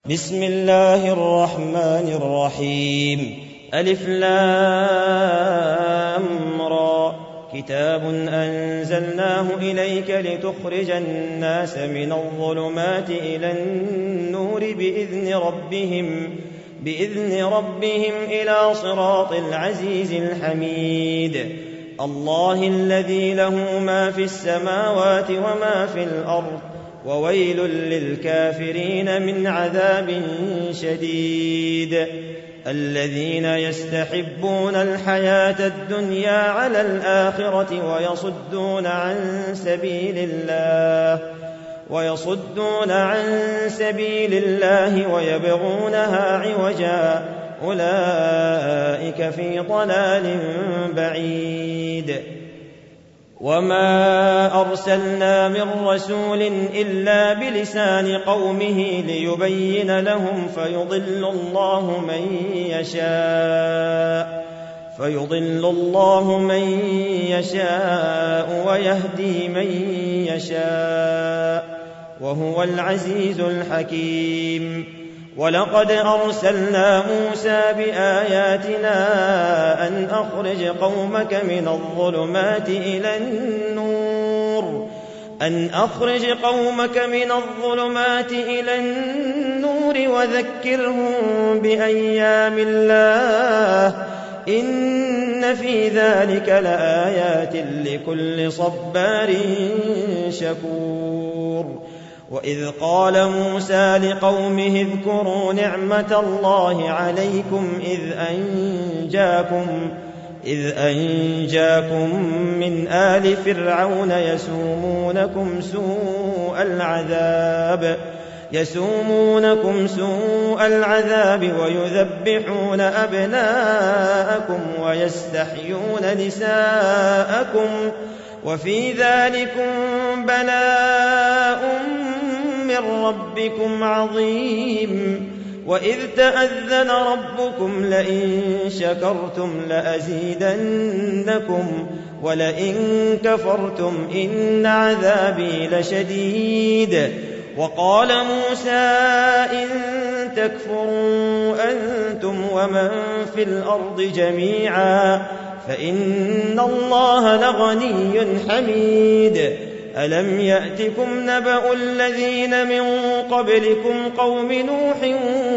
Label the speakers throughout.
Speaker 1: بسم الله الرحمن الرحيم. ألف لام را. كتاب أنزلناه إليك لتخرج الناس من الظلمات إلى النور بإذن ربهم إلى صراط العزيز الحميد. الله الذي له ما في السماوات وما في الأرض، وويل للكافرين من عذاب شديد. الذين يستحبون الحياة الدنيا على الآخرة ويصدون عن سبيل الله ويبغونها عوجا، أولئك في ضلال بعيد. وما أرسلنا من رسول إلا بلسان قومه ليبين لهم فيضل الله من يشاء ويهدي من يشاء، وهو العزيز الحكيم. ولقد أرسلنا موسى بآياتنا أن أخرج قومك من الظلمات إلى النور وذكرهم بأيام الله، إن في ذلك لآيات لكل صبار شكور. وإذ قال موسى لقومه اذكروا نعمة الله عليكم إذ أنجاكم من آل فرعون يسومونكم سوء العذاب ويذبحون أبناءكم ويستحيون نساءكم، وفي ذلكم بلاء من ربكم عظيم. وإذ تأذن ربكم لئن شكرتم لأزيدنكم ولئن كفرتم إن عذابي لشديد. وقال موسى إن تكفروا أنتم ومن في الأرض جميعا فإن الله لغني حميد. ألم يأتكم نبأ الذين من قبلكم قوم نوح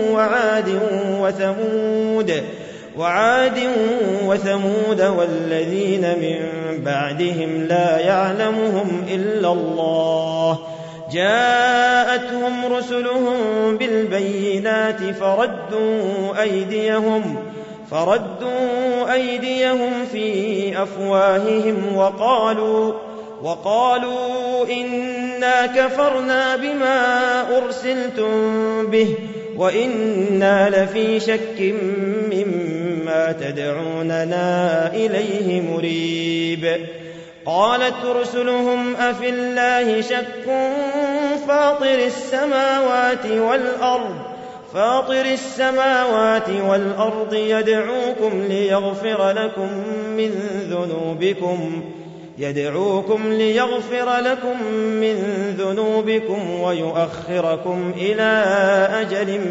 Speaker 1: وعاد وثمود والذين من بعدهم لا يعلمهم إلا الله، جاءتهم رسلهم بالبينات فردوا أيديهم في أفواههم وقالوا إنا كفرنا بما أرسلتم به وإنا لفي شك مما تدعوننا إليه مريب. قالت رسلهم أفي الله شك فاطر السماوات والأرض يدعوكم ليغفر لكم من ذنوبكم ويؤخركم إلى أجل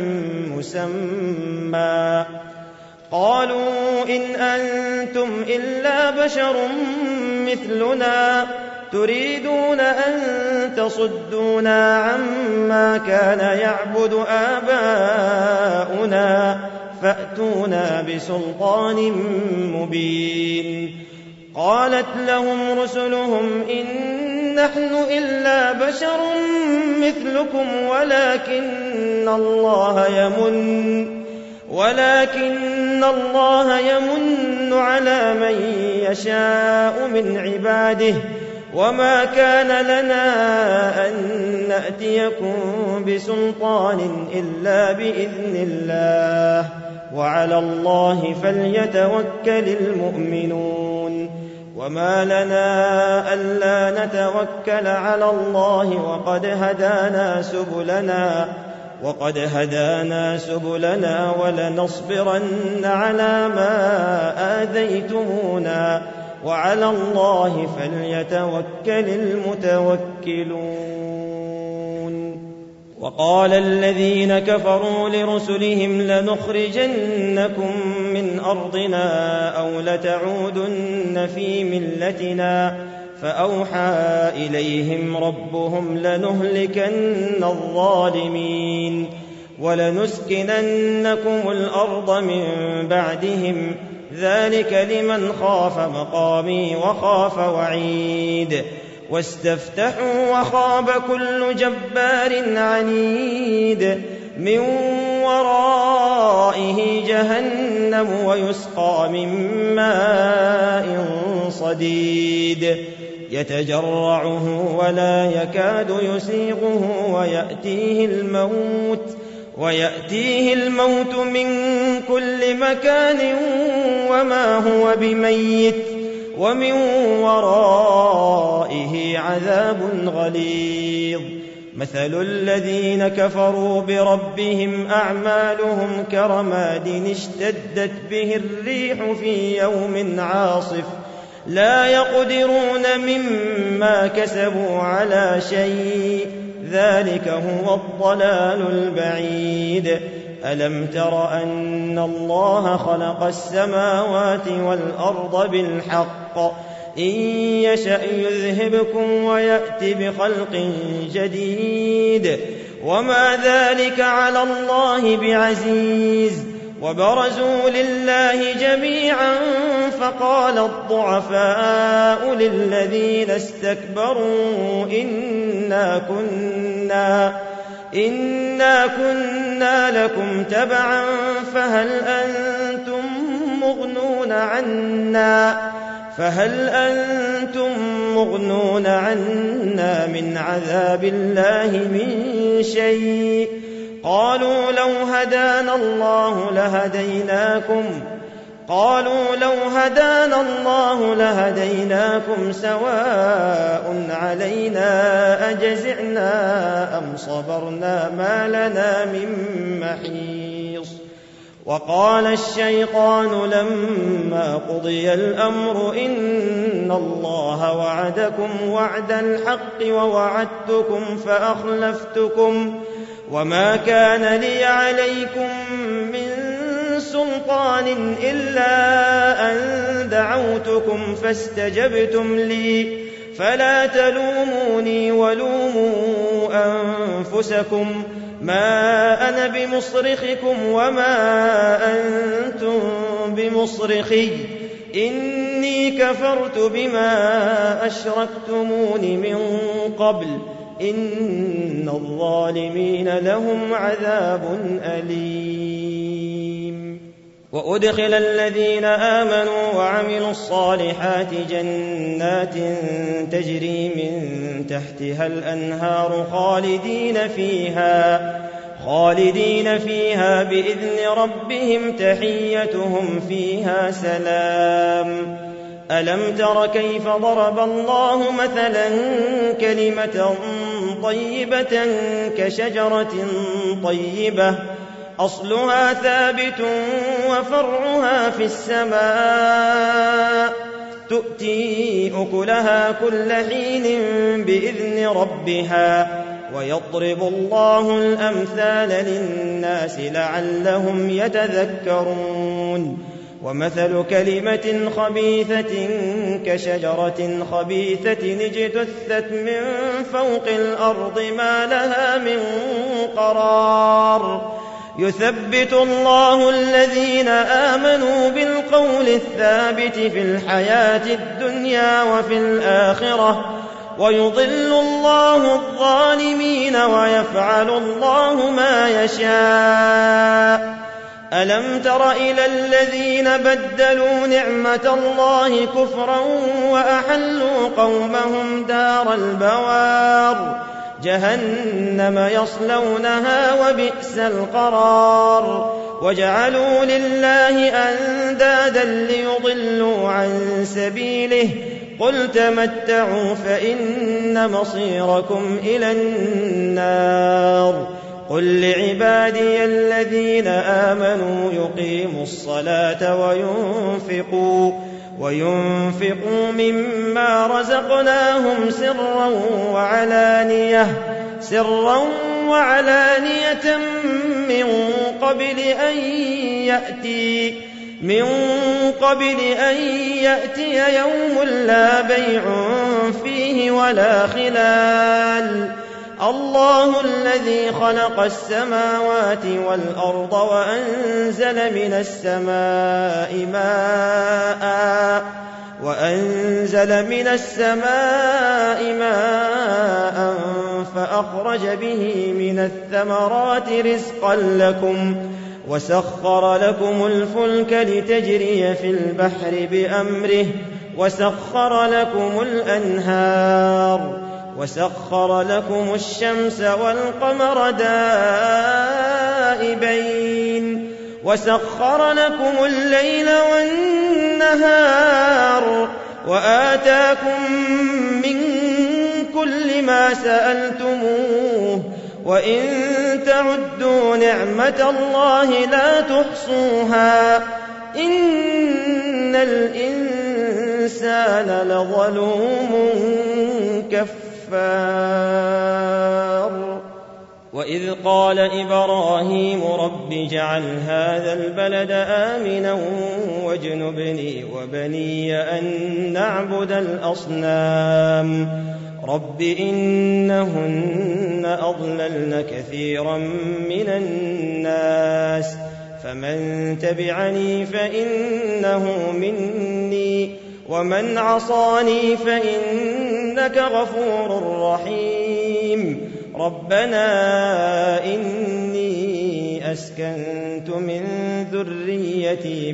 Speaker 1: مسمى. قالوا إن أنتم إلا بشر مثلنا تريدون أن تصدونا عما كان يعبد آباؤنا فأتونا بسلطان مبين. قالت لهم رسلهم إن نحن إلا بشر مثلكم ولكن الله يمن على من يشاء من عباده، وما كان لنا أن نأتيكم بسلطان إلا بإذن الله، وعلى الله فليتوكل المؤمنون. وما لنا ألا نتوكل على الله وقد هدانا سبلنا ولنصبرن على ما آذيتمونا، وعلى الله فليتوكل المتوكلون. وقال الذين كفروا لرسلهم لنخرجنكم من أرضنا أو لتعودن في ملتنا فأوحى إليهم ربهم لنهلكن الظالمين ولنسكننكم الأرض من بعدهم ذلك لمن خاف مقامي وخاف وعيد واستفتحوا وخاب كل جبار عنيد من ورائه جهنم ويسقى من ماء صديد يتجرعه ولا يكاد يسيغه ويأتيه الموت من كل مكان وما هو بميت ومن ورائه عذاب غليظ مثل الذين كفروا بربهم أعمالهم كرماد اشتدت به الريح في يوم عاصف لا يقدرون مما كسبوا على شيء ذلك هو الضلال البعيد ألم تر أن الله خلق السماوات والأرض بالحق إن يشأ يذهبكم ويأت بخلق جديد وما ذلك على الله بعزيز وبرزوا لله جميعا فقال الضعفاء للذين استكبروا إنا كنا لكم تبعا فهل أنتم مغنون عنا من عذاب الله من شيء قالوا لو هدانا الله لهديناكم سواء علينا أجزعنا أم صبرنا ما لنا من محيص وقال الشيطان لما قضي الأمر إن الله وعدكم وعد الحق ووعدتكم فأخلفتكم وما كان لي عليكم من سلطان إلا أن دعوتكم فاستجبتم لي فلا تلوموني ولوموا أنفسكم ما أنا بمصرخكم وما أنتم بمصرخي إني كفرت بما أشركتمون من قبل إن الظالمين لهم عذاب أليم وأدخل الذين آمنوا وعملوا الصالحات جنات تجري من تحتها الأنهار خالدين فيها بإذن ربهم تحيتهم فيها سلام ألم تر كيف ضرب الله مثلا كلمة طيبة كشجرة طيبة أصلها ثابت وفرعها في السماء تؤتي أكلها كل حين بإذن ربها ويضرب الله الأمثال للناس لعلهم يتذكرون ومثل كلمة خبيثة كشجرة خبيثة اجتثت من فوق الأرض ما لها من قرار يثبت الله الذين آمنوا بالقول الثابت في الحياة الدنيا وفي الآخرة ويضل الله الظالمين ويفعل الله ما يشاء ألم تر إلى الذين بدلوا نعمة الله كفرا وأحلوا قومهم دار البوار جهنم يصلونها وبئس القرار وجعلوا لله أندادا ليضلوا عن سبيله قل تمتعوا فإن مصيركم إلى النار قل لعبادي الذين آمنوا يقيموا الصلاة وينفقوا مما رزقناهم سرا وعلانية من قبل أن يأتي يوم لا بيع فيه ولا خلال. الله الذي خلق السماوات والأرض وأنزل من السماء ماء فأخرج به من الثمرات رزقا لكم وسخر لكم الفلك لتجري في البحر بأمره وسخر لكم الأنهار وسخر لكم الشمس والقمر دائبين وسخر لكم الليل والنهار وآتاكم من كل ما سألتموه وإن تعدوا نعمة الله لا تحصوها إن الإنسان لظلوم كفار. وإذ قال إبراهيم رب اجعل هذا البلد آمنا واجنبني وبني أن نعبد الأصنام رب إنهن أضللن كثيرا من الناس فمن تبعني فإنه مني ومن عصاني فإنك غفور رحيم. ربنا إني أسكنت من ذريتي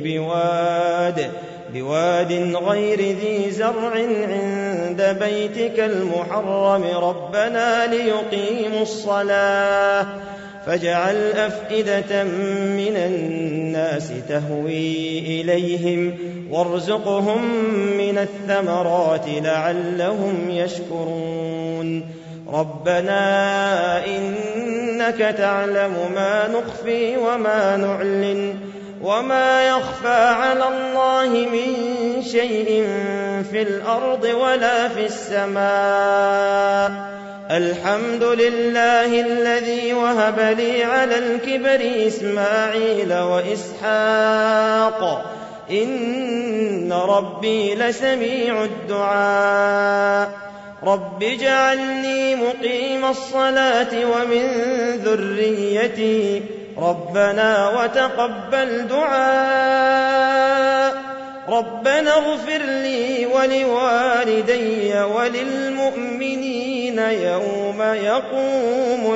Speaker 1: بواد غير ذي زرع عند بيتك المحرم ربنا ليقيموا الصلاة فاجعل أفئدة من الناس تهوي إليهم وارزقهم من الثمرات لعلهم يشكرون. ربنا إنك تعلم ما نخفي وما نعلن وما يخفى على الله من شيء في الأرض ولا في السماء. الحمد لله الذي وهب لي على الكبر إسماعيل وإسحاق إن ربي لسميع الدعاء. رب اجعلني مقيم الصلاة ومن ذريتي ربنا وتقبل دعاء. ربنا اغفر لي ولوالدي وللمؤمنين يوم يقوم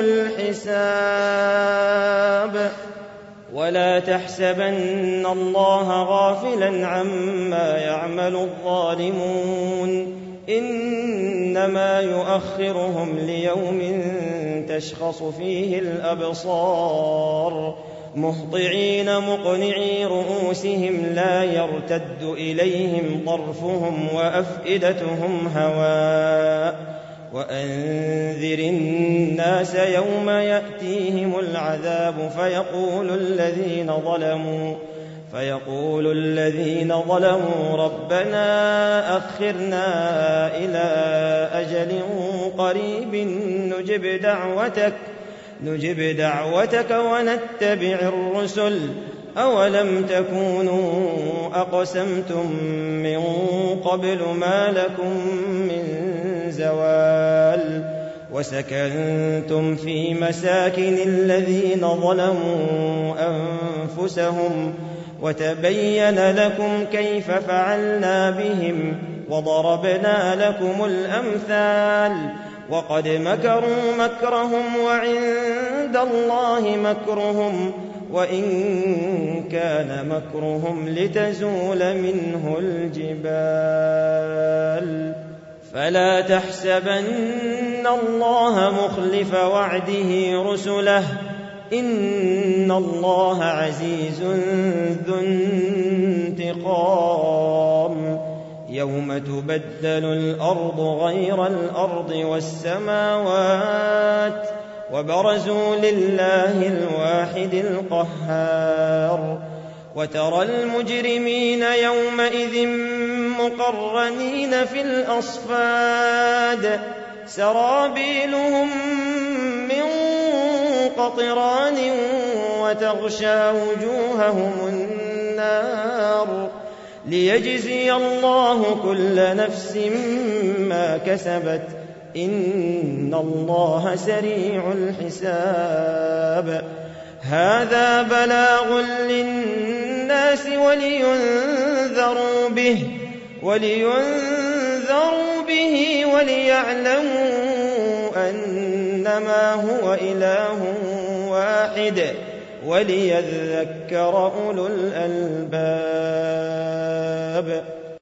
Speaker 1: الحساب. ولا تحسبن الله غافلا عما يعمل الظالمون إنما يؤخرهم ليوم تشخص فيه الأبصار مهطعين مقنعي رؤوسهم لا يرتد إليهم طرفهم وأفئدتهم هواء. وأنذر الناس يوم يأتيهم العذاب فيقول الذين ظلموا ربنا أخرنا إلى أجل قريب نجب دعوتك ونتبع الرسل أولم تكونوا أقسمتم من قبل ما لكم من زوال وسكنتم في مساكن الذين ظلموا أنفسهم وتبين لكم كيف فعلنا بهم وضربنا لكم الأمثال. وقد مكروا مكرهم وعند الله مكرهم وإن كان مكرهم لتزول منه الجبال. فلا تحسبن الله مخلف وعده رسله إن الله عزيز ذو انتقام. يوم تبدل الأرض غير الأرض والسماوات وبرزوا لله الواحد القهار. وترى المجرمين يومئذ مقرنين في الأصفاد سرابيلهم من قطران وتغشى وجوههم النار ليجزي الله كل نفس ما كسبت إن الله سريع الحساب هذا بلاغ للناس ولينذروا به وليعلموا أنما هو إله واحد وليذكر أولو الألباب